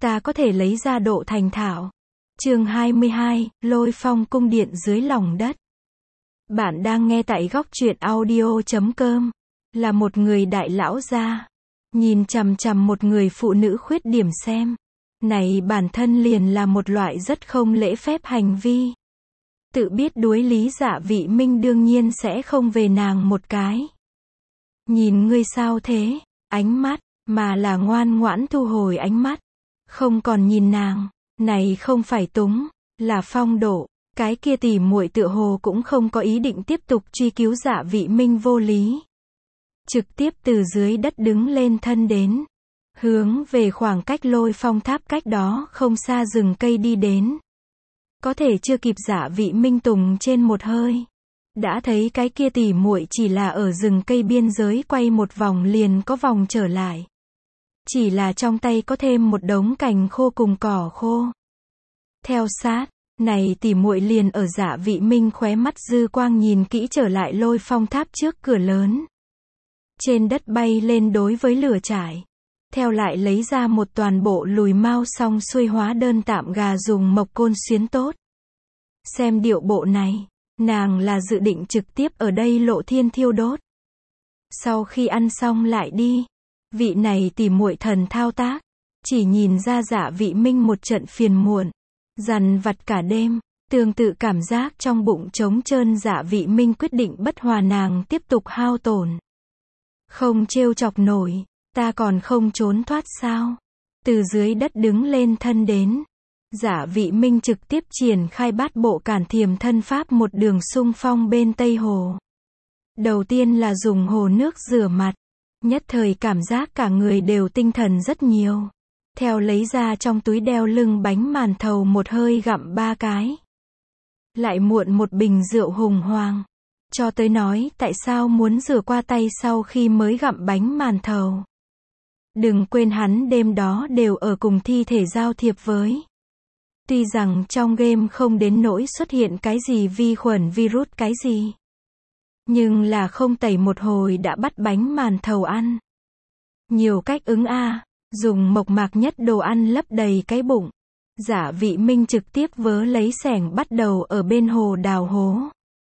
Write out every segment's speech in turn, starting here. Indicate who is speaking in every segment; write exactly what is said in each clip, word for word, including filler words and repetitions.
Speaker 1: ta có thể lấy ra độ thành thạo. Chương hai mươi hai, Lôi Phong cung điện dưới lòng đất. Bạn đang nghe tại góc truyện audio chấm com. Là một người đại lão gia, nhìn chằm chằm một người phụ nữ khuyết điểm xem. Này bản thân liền là một loại rất không lễ phép hành vi. Tự biết đuối lý Dạ Vị Minh đương nhiên sẽ không về nàng một cái. Nhìn ngươi sao thế, ánh mắt, mà là ngoan ngoãn thu hồi ánh mắt. Không còn nhìn nàng, này không phải túng, là phong độ. Cái kia tỉ muội tựa hồ cũng không có ý định tiếp tục truy cứu Dạ Vị Minh vô lý. Trực tiếp từ dưới đất đứng lên thân đến. Hướng về khoảng cách Lôi Phong tháp cách đó không xa rừng cây đi đến. Có thể chưa kịp Dạ Vị Minh tùng trên một hơi. Đã thấy cái kia tỉ muội chỉ là ở rừng cây biên giới quay một vòng liền có vòng trở lại. Chỉ là trong tay có thêm một đống cành khô cùng cỏ khô. Theo sát, này tỉ muội liền ở Dạ Vị Minh khóe mắt dư quang nhìn kỹ trở lại Lôi Phong tháp trước cửa lớn. Trên đất bay lên đối với lửa trại. Theo lại lấy ra một toàn bộ lùi mao xong xuôi hóa đơn tạm gà dùng mộc côn xuyến tốt. Xem điệu bộ này, nàng là dự định trực tiếp ở đây lộ thiên thiêu đốt. Sau khi ăn xong lại đi. Vị này tỉ muội thần thao tác. Chỉ nhìn ra Dạ Vị Minh một trận phiền muộn. Dằn vặt cả đêm. Tương tự cảm giác trong bụng trống trơn Dạ Vị Minh quyết định bất hòa nàng tiếp tục hao tổn. Không trêu chọc nổi. Ta còn không trốn thoát sao? Từ dưới đất đứng lên thân đến. Dạ Vị Minh trực tiếp triển khai bát bộ cản thiềm thân pháp một đường xung phong bên Tây Hồ. Đầu tiên là dùng hồ nước rửa mặt. Nhất thời cảm giác cả người đều tinh thần rất nhiều. Theo lấy ra trong túi đeo lưng bánh màn thầu một hơi gặm ba cái. Lại muộn một bình rượu hùng hoàng. Cho tới nói tại sao muốn rửa qua tay sau khi mới gặm bánh màn thầu. Đừng quên hắn đêm đó đều ở cùng thi thể giao thiệp với. Tuy rằng trong game không đến nỗi xuất hiện cái gì vi khuẩn virus cái gì. Nhưng là không tẩy một hồi đã bắt bánh màn thầu ăn. Nhiều cách ứng a, à, dùng mộc mạc nhất đồ ăn lấp đầy cái bụng. Dạ Vị Minh trực tiếp vớ lấy xẻng bắt đầu ở bên hồ đào hố.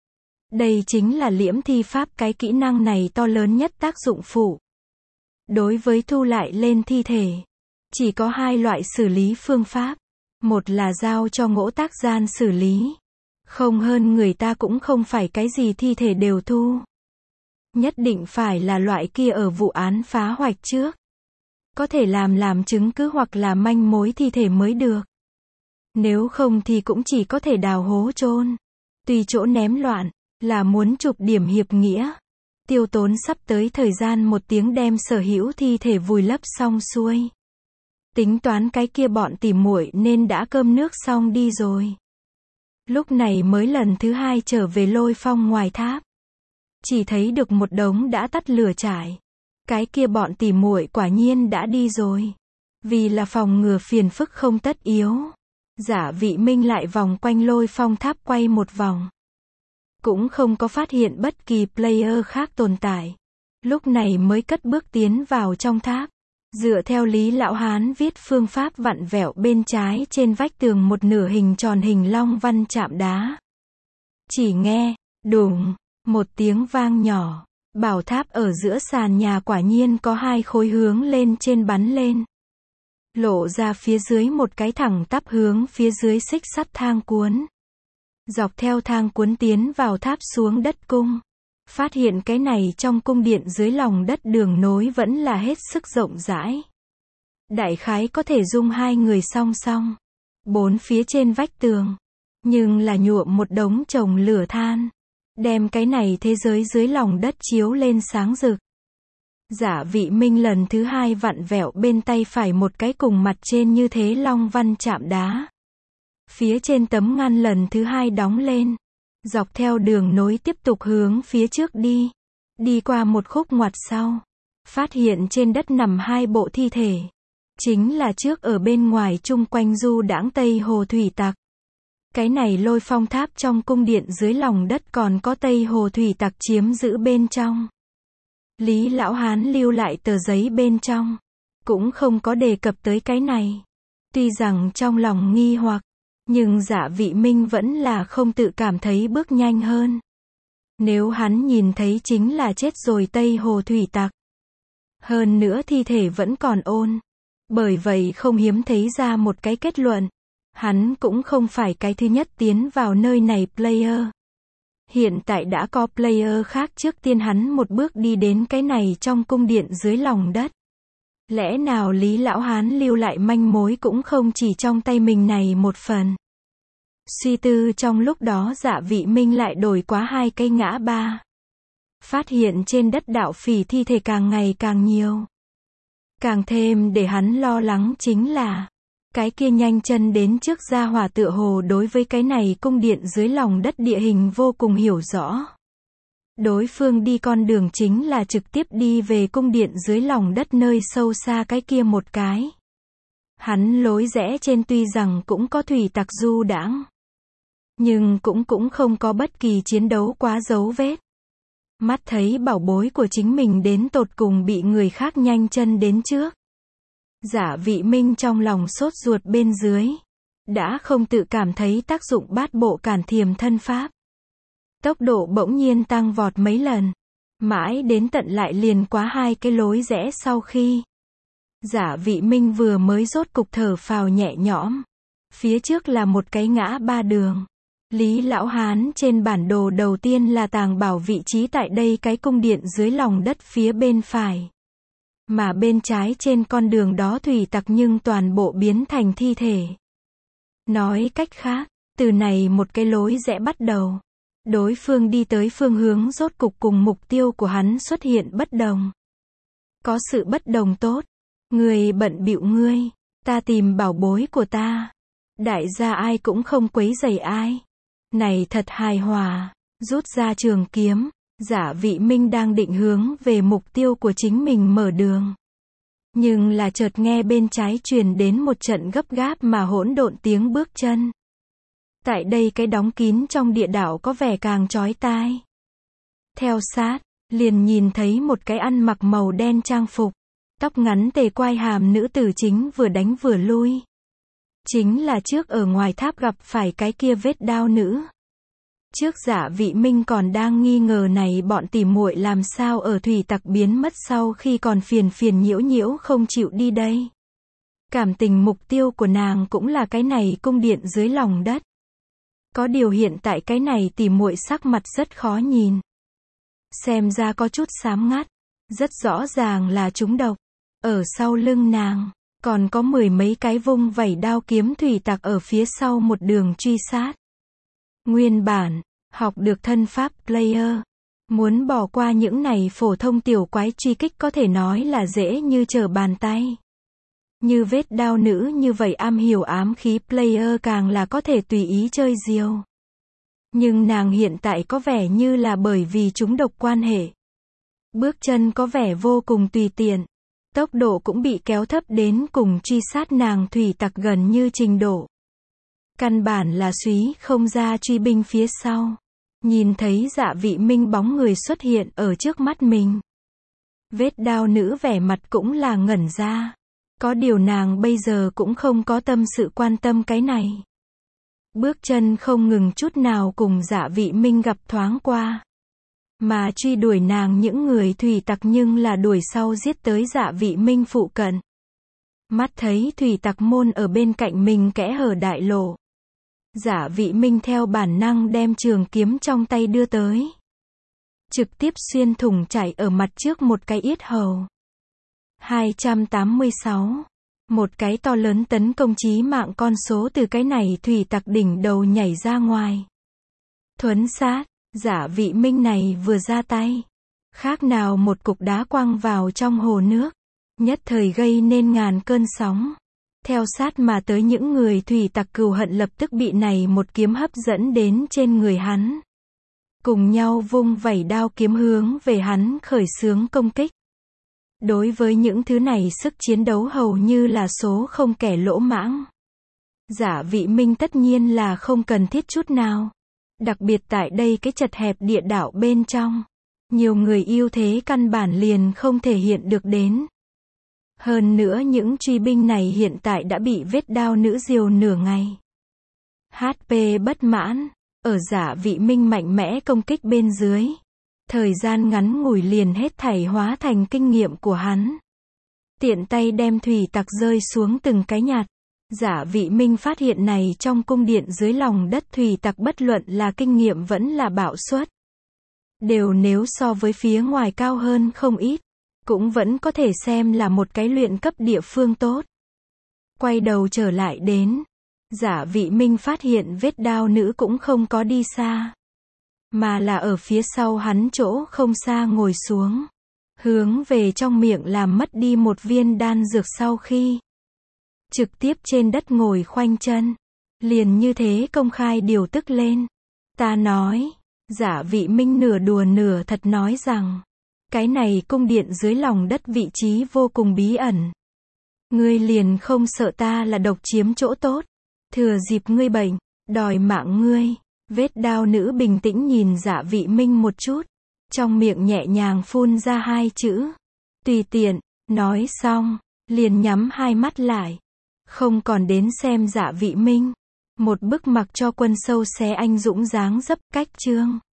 Speaker 1: Đây chính là liễm thi pháp, cái kỹ năng này to lớn nhất tác dụng phụ. Đối với thu lại lên thi thể, chỉ có hai loại xử lý phương pháp. Một là giao cho ngỗ tác gian xử lý. Không hơn người ta cũng không phải cái gì thi thể đều thu. Nhất định phải là loại kia ở vụ án phá hoạch trước. Có thể làm làm chứng cứ hoặc là manh mối thi thể mới được. Nếu không thì cũng chỉ có thể đào hố chôn. Tùy chỗ ném loạn, là muốn chụp điểm hiệp nghĩa. Tiêu tốn sắp tới thời gian một tiếng đem sở hữu thi thể vùi lấp xong xuôi. Tính toán cái kia bọn tỉ muội nên đã cơm nước xong đi rồi. Lúc này mới lần thứ hai trở về Lôi Phong ngoài tháp. Chỉ thấy được một đống đã tắt lửa trại. Cái kia bọn tỉ muội quả nhiên đã đi rồi. Vì là phòng ngừa phiền phức không tất yếu. Dạ Vị Minh lại vòng quanh Lôi Phong tháp quay một vòng. Cũng không có phát hiện bất kỳ player khác tồn tại. Lúc này mới cất bước tiến vào trong tháp. Dựa theo Lý Lão Hán viết phương pháp vặn vẹo bên trái trên vách tường một nửa hình tròn hình long văn chạm đá. Chỉ nghe, đùng, một tiếng vang nhỏ. Bảo tháp ở giữa sàn nhà quả nhiên có hai khối hướng lên trên bắn lên. Lộ ra phía dưới một cái thẳng tắp hướng phía dưới xích sắt thang cuốn. Dọc theo thang cuốn tiến vào tháp xuống đất cung. Phát hiện cái này trong cung điện dưới lòng đất đường nối vẫn là hết sức rộng rãi. Đại khái có thể dung hai người song song. Bốn phía trên vách tường. Nhưng là nhuộm một đống chồng lửa than. Đem cái này thế giới dưới lòng đất chiếu lên sáng rực. Dạ Vị Minh lần thứ hai vặn vẹo bên tay phải một cái cùng mặt trên như thế long văn chạm đá. Phía trên tấm ngăn lần thứ hai đóng lên. Dọc theo đường nối tiếp tục hướng phía trước đi. Đi qua một khúc ngoặt sau. Phát hiện trên đất nằm hai bộ thi thể. Chính là trước ở bên ngoài chung quanh du đãng Tây Hồ thủy tặc. Cái này Lôi Phong tháp trong cung điện dưới lòng đất còn có Tây Hồ thủy tặc chiếm giữ bên trong. Lý Lão Hán lưu lại tờ giấy bên trong. Cũng không có đề cập tới cái này. Tuy rằng trong lòng nghi hoặc, nhưng Dạ Vị Minh vẫn là không tự cảm thấy bước nhanh hơn. Nếu hắn nhìn thấy chính là chết rồi Tây Hồ thủy tặc. Hơn nữa thi thể vẫn còn ôn. Bởi vậy không hiếm thấy ra một cái kết luận. Hắn cũng không phải cái thứ nhất tiến vào nơi này player. Hiện tại đã có player khác trước tiên hắn một bước đi đến cái này trong cung điện dưới lòng đất. Lẽ nào Lý Lão Hán lưu lại manh mối cũng không chỉ trong tay mình này một phần. Suy tư trong lúc đó Dạ Vị Minh lại đổi quá hai cây ngã ba. Phát hiện trên đất đạo phỉ thi thể càng ngày càng nhiều. Càng thêm để hắn lo lắng chính là cái kia nhanh chân đến trước gia hỏa tựa hồ đối với cái này cung điện dưới lòng đất địa hình vô cùng hiểu rõ. Đối phương đi con đường chính là trực tiếp đi về cung điện dưới lòng đất nơi sâu xa cái kia một cái. Hắn lối rẽ trên tuy rằng cũng có thủy tặc du đãng, nhưng cũng cũng không có bất kỳ chiến đấu quá dấu vết. Mắt thấy bảo bối của chính mình đến tột cùng bị người khác nhanh chân đến trước. Dạ Vị Minh trong lòng sốt ruột bên dưới. Đã không tự cảm thấy tác dụng bát bộ cản thiềm thân pháp. Tốc độ bỗng nhiên tăng vọt mấy lần. Mãi đến tận lại liền quá hai cái lối rẽ sau khi. Dạ Vị Minh vừa mới rốt cục thở phào nhẹ nhõm. Phía trước là một cái ngã ba đường. Lý Lão Hán trên bản đồ đầu tiên là tàng bảo vị trí tại đây cái cung điện dưới lòng đất phía bên phải. Mà bên trái trên con đường đó thủy tặc nhưng toàn bộ biến thành thi thể. Nói cách khác, từ này một cái lối rẽ bắt đầu. Đối phương đi tới phương hướng rốt cục cùng mục tiêu của hắn xuất hiện bất đồng. Có sự bất đồng tốt. Người bận bịu ngươi, ta tìm bảo bối của ta. Đại gia ai cũng không quấy rầy ai. Này thật hài hòa, rút ra trường kiếm, Dạ Vị Minh đang định hướng về mục tiêu của chính mình mở đường. Nhưng là chợt nghe bên trái truyền đến một trận gấp gáp mà hỗn độn tiếng bước chân. Tại đây cái đóng kín trong địa đạo có vẻ càng chói tai. Theo sát, liền nhìn thấy một cái ăn mặc màu đen trang phục, tóc ngắn tề quai hàm nữ tử chính vừa đánh vừa lui. Chính là trước ở ngoài tháp gặp phải cái kia vết đao nữ. Trước Dạ Vị Minh còn đang nghi ngờ này bọn tỉ muội làm sao ở thủy tặc biến mất sau khi còn phiền phiền nhiễu nhiễu không chịu đi đây. Cảm tình mục tiêu của nàng cũng là cái này cung điện dưới lòng đất. Có điều hiện tại cái này tỉ muội sắc mặt rất khó nhìn. Xem ra có chút xám ngắt. Rất rõ ràng là trúng độc. Ở sau lưng nàng, còn có mười mấy cái vung vẩy đao kiếm thủy tặc ở phía sau một đường truy sát. Nguyên bản, học được thân pháp player. Muốn bỏ qua những này phổ thông tiểu quái truy kích có thể nói là dễ như trở bàn tay. Như vết đao nữ như vậy am hiểu ám khí player càng là có thể tùy ý chơi diều. Nhưng nàng hiện tại có vẻ như là bởi vì chúng độc quan hệ. Bước chân có vẻ vô cùng tùy tiện. Tốc độ cũng bị kéo thấp đến cùng truy sát nàng thủy tặc gần như trình độ. Căn bản là suý không ra truy binh phía sau. Nhìn thấy Dạ Vị Minh bóng người xuất hiện ở trước mắt mình. Vết đao nữ vẻ mặt cũng là ngẩn ra. Có điều nàng bây giờ cũng không có tâm sự quan tâm cái này. Bước chân không ngừng chút nào cùng Dạ Vị Minh gặp thoáng qua. Mà truy đuổi nàng những người thủy tặc nhưng là đuổi sau giết tới Dạ Vị Minh phụ cận. Mắt thấy thủy tặc môn ở bên cạnh mình kẽ hở đại lộ. Dạ Vị Minh theo bản năng đem trường kiếm trong tay đưa tới. Trực tiếp xuyên thủng chảy ở mặt trước một cái yết hầu. hai trăm tám mươi sáu. Một cái to lớn tấn công chí mạng con số từ cái này thủy tặc đỉnh đầu nhảy ra ngoài. Thuấn sát, Dạ Vị Minh này vừa ra tay. Khác nào một cục đá quăng vào trong hồ nước. Nhất thời gây nên ngàn cơn sóng. Theo sát mà tới những người thủy tặc cừu hận lập tức bị này một kiếm hấp dẫn đến trên người hắn. Cùng nhau vung vẩy đao kiếm hướng về hắn khởi xướng công kích. Đối với những thứ này sức chiến đấu hầu như là số không kẻ lỗ mãng. Dạ Vị Minh tất nhiên là không cần thiết chút nào. Đặc biệt tại đây cái chật hẹp địa đạo bên trong. Nhiều người yêu thế căn bản liền không thể hiện được đến. Hơn nữa những truy binh này hiện tại đã bị vết đao nữ diều nửa ngày. hát pê bất mãn, ở Giả Vị Minh mạnh mẽ công kích bên dưới. Thời gian ngắn ngủi liền hết thảy hóa thành kinh nghiệm của hắn. Tiện tay đem thủy tặc rơi xuống từng cái nhặt. Giả Vị Minh phát hiện này trong cung điện dưới lòng đất thủy tặc bất luận là kinh nghiệm vẫn là bạo suất. Đều nếu so với phía ngoài cao hơn không ít. Cũng vẫn có thể xem là một cái luyện cấp địa phương tốt. Quay đầu trở lại đến. Giả Vị Minh phát hiện vết đao nữ cũng không có đi xa. Mà là ở phía sau hắn chỗ không xa ngồi xuống. Hướng về trong miệng làm mất đi một viên đan dược sau khi. Trực tiếp trên đất ngồi khoanh chân. Liền như thế công khai điều tức lên. Ta nói. Giả Vị Minh nửa đùa nửa thật nói rằng. Cái này cung điện dưới lòng đất vị trí vô cùng bí ẩn. Ngươi liền không sợ ta là độc chiếm chỗ tốt. Thừa dịp ngươi bệnh, đòi mạng ngươi. Vết đao nữ bình tĩnh nhìn Giả Vị Minh một chút. Trong miệng nhẹ nhàng phun ra hai chữ. Tùy tiện, nói xong, liền nhắm hai mắt lại. Không còn đến xem Giả Vị Minh. Một bức mặc cho quân sâu xé anh dũng dáng dấp cách chương.